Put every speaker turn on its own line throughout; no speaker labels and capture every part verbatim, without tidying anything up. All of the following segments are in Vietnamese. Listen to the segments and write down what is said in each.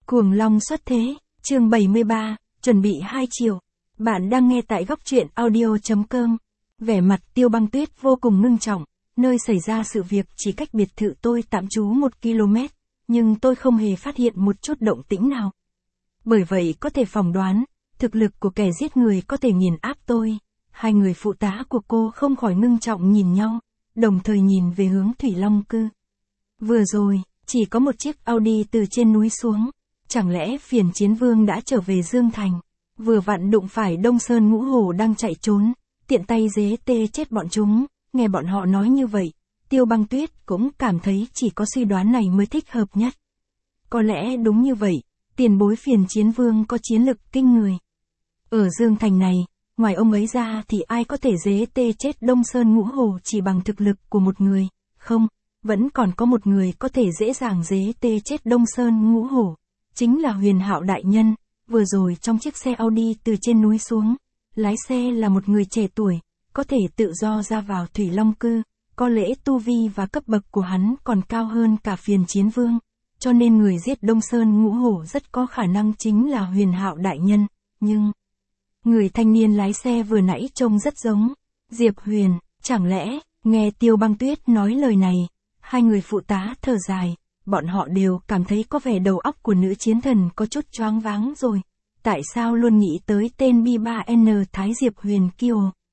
Cuồng long xuất thế, chương bảy mươi ba, chuẩn bị hai triệu. Bạn đang nghe tại góc truyện audio chấm com. Vẻ mặt Tiêu Băng Tuyết vô cùng ngưng trọng, nơi xảy ra sự việc chỉ cách biệt thự tôi tạm trú một ki lô mét, nhưng tôi không hề phát hiện một chút động tĩnh nào. Bởi vậy có thể phỏng đoán, thực lực của kẻ giết người có thể nghiền áp tôi. Hai người phụ tá của cô không khỏi ngưng trọng nhìn nhau, đồng thời nhìn về hướng Thủy Long Cư. Vừa rồi, chỉ có một chiếc Audi từ trên núi xuống. Chẳng lẽ Phiền Chiến Vương đã trở về Dương Thành? Vừa vặn đụng phải Đông Sơn Ngũ Hổ đang chạy trốn, tiện tay dế tê chết bọn chúng. Nghe bọn họ nói như vậy, Tiêu Băng Tuyết cũng cảm thấy chỉ có suy đoán này mới thích hợp nhất. Có lẽ đúng như vậy, tiền bối Phiền Chiến Vương có chiến lực kinh người. Ở Dương Thành này, ngoài ông ấy ra thì ai có thể dế tê chết Đông Sơn Ngũ Hổ chỉ bằng thực lực của một người? Không, vẫn còn có một người có thể dễ dàng dế tê chết Đông Sơn Ngũ Hổ. Chính là Huyền Hạo đại nhân. Vừa rồi trong chiếc xe Audi từ trên núi xuống, lái xe là một người trẻ tuổi, có thể tự do ra vào Thủy Long Cư, có lẽ tu vi và cấp bậc của hắn còn cao hơn cả Phiền Chiến Vương, cho nên người giết Đông Sơn Ngũ Hổ rất có khả năng chính là Huyền Hạo đại nhân, nhưng người thanh niên lái xe vừa nãy trông rất giống Diệp Huyền. Chẳng lẽ? Nghe Tiêu Băng Tuyết nói lời này, hai người phụ tá thở dài. Bọn họ đều cảm thấy có vẻ đầu óc của nữ chiến thần có chút choáng váng rồi. Tại sao luôn nghĩ tới tên B ba N Thái Diệp Huyền kia?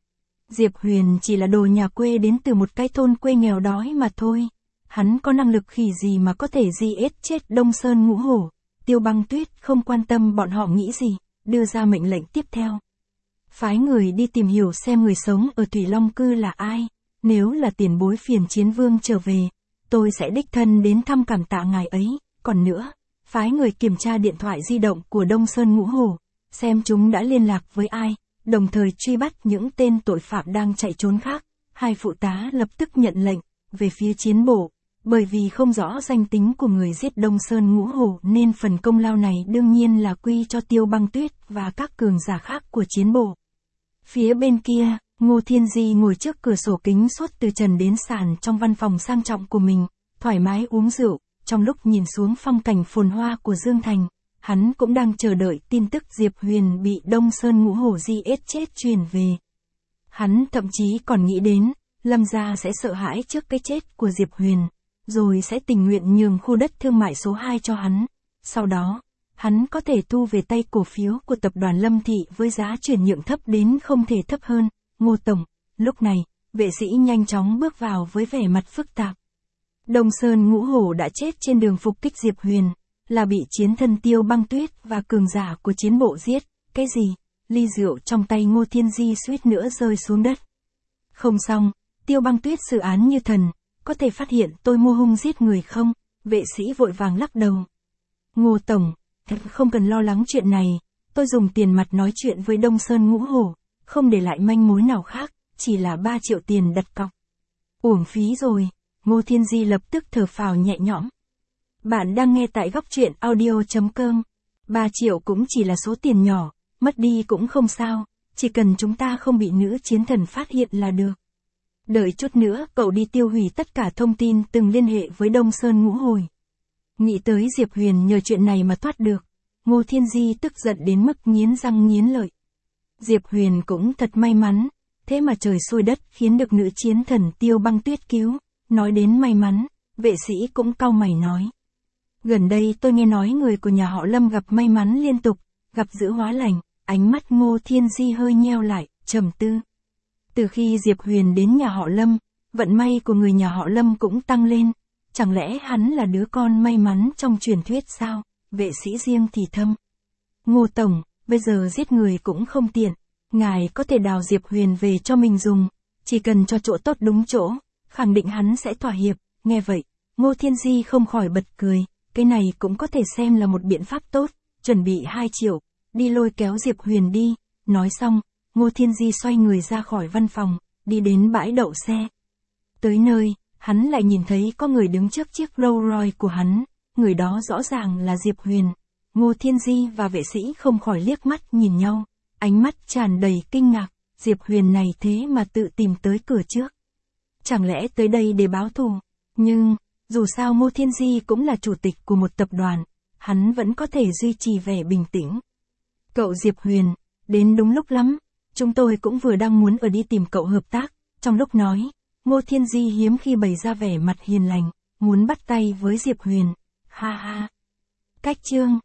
Diệp Huyền chỉ là đồ nhà quê đến từ một cái thôn quê nghèo đói mà thôi. Hắn có năng lực khỉ gì mà có thể giết chết Đông Sơn Ngũ Hổ? Tiêu Băng Tuyết không quan tâm bọn họ nghĩ gì, đưa ra mệnh lệnh tiếp theo. Phái người đi tìm hiểu xem người sống ở Thủy Long Cư là ai. Nếu là tiền bối Phiền Chiến Vương trở về, tôi sẽ đích thân đến thăm cảm tạ ngài ấy. Còn nữa, phái người kiểm tra điện thoại di động của Đông Sơn Ngũ Hổ, xem chúng đã liên lạc với ai, đồng thời truy bắt những tên tội phạm đang chạy trốn khác. Hai phụ tá lập tức nhận lệnh, về phía chiến bộ, bởi vì không rõ danh tính của người giết Đông Sơn Ngũ Hổ nên phần công lao này đương nhiên là quy cho Tiêu Băng Tuyết và các cường giả khác của chiến bộ. Phía bên kia, Ngô Thiên Di ngồi trước cửa sổ kính suốt từ trần đến sàn trong văn phòng sang trọng của mình, thoải mái uống rượu, trong lúc nhìn xuống phong cảnh phồn hoa của Dương Thành, hắn cũng đang chờ đợi tin tức Diệp Huyền bị Đông Sơn Ngũ Hổ giết chết truyền về. Hắn thậm chí còn nghĩ đến, Lâm gia sẽ sợ hãi trước cái chết của Diệp Huyền, rồi sẽ tình nguyện nhường khu đất thương mại số hai cho hắn. Sau đó, hắn có thể thu về tay cổ phiếu của tập đoàn Lâm Thị với giá chuyển nhượng thấp đến không thể thấp hơn. Ngô Tổng, lúc này, vệ sĩ nhanh chóng bước vào với vẻ mặt phức tạp. Đông Sơn Ngũ Hổ đã chết trên đường phục kích Diệp Huyền, là bị chiến thân Tiêu Băng Tuyết và cường giả của chiến bộ giết. Cái gì? Ly rượu trong tay Ngô Thiên Di suýt nữa rơi xuống đất. Không xong, Tiêu Băng Tuyết xử án như thần, có thể phát hiện tôi mô hung giết người không? Vệ sĩ vội vàng lắc đầu. Ngô Tổng, thật không cần lo lắng chuyện này, tôi dùng tiền mặt nói chuyện với Đông Sơn Ngũ Hổ, không để lại manh mối nào khác, chỉ là ba triệu tiền đặt cọc. Uổng phí rồi. Ngô Thiên Di lập tức thở phào nhẹ nhõm. Bạn đang nghe tại góc truyện audio chấm com. ba triệu cũng chỉ là số tiền nhỏ, mất đi cũng không sao, chỉ cần chúng ta không bị nữ chiến thần phát hiện là được. Đợi chút nữa cậu đi tiêu hủy tất cả thông tin từng liên hệ với Đông Sơn Ngũ Hổ. Nghĩ tới Diệp Huyền nhờ chuyện này mà thoát được, Ngô Thiên Di tức giận đến mức nghiến răng nghiến lợi. Diệp Huyền cũng thật may mắn, thế mà trời xui đất khiến được nữ chiến thần Tiêu Băng Tuyết cứu. Nói đến may mắn, vệ sĩ cũng cau mày nói. Gần đây tôi nghe nói người của nhà họ Lâm gặp may mắn liên tục, gặp dữ hóa lành, ánh mắt Ngô Thiên Di hơi nheo lại, trầm tư. Từ khi Diệp Huyền đến nhà họ Lâm, vận may của người nhà họ Lâm cũng tăng lên, chẳng lẽ hắn là đứa con may mắn trong truyền thuyết sao? Vệ sĩ riêng thì thầm. Ngô Tổng, bây giờ giết người cũng không tiện, ngài có thể đào Diệp Huyền về cho mình dùng, chỉ cần cho chỗ tốt đúng chỗ. Khẳng định hắn sẽ thỏa hiệp. Nghe vậy, Ngô Thiên Di không khỏi bật cười, cái này cũng có thể xem là một biện pháp tốt, chuẩn bị hai triệu, đi lôi kéo Diệp Huyền đi. Nói xong, Ngô Thiên Di xoay người ra khỏi văn phòng, đi đến bãi đậu xe. Tới nơi, hắn lại nhìn thấy có người đứng trước chiếc Rolls Royce của hắn, người đó rõ ràng là Diệp Huyền. Ngô Thiên Di và vệ sĩ không khỏi liếc mắt nhìn nhau, ánh mắt tràn đầy kinh ngạc, Diệp Huyền này thế mà tự tìm tới cửa trước. Chẳng lẽ tới đây để báo thù? Nhưng, dù sao Ngô Thiên Di cũng là chủ tịch của một tập đoàn, hắn vẫn có thể duy trì vẻ bình tĩnh. Cậu Diệp Huyền, đến đúng lúc lắm, chúng tôi cũng vừa đang muốn ở đi tìm cậu hợp tác, trong lúc nói, Ngô Thiên Di hiếm khi bày ra vẻ mặt hiền lành, muốn bắt tay với Diệp Huyền, ha ha. Cách chương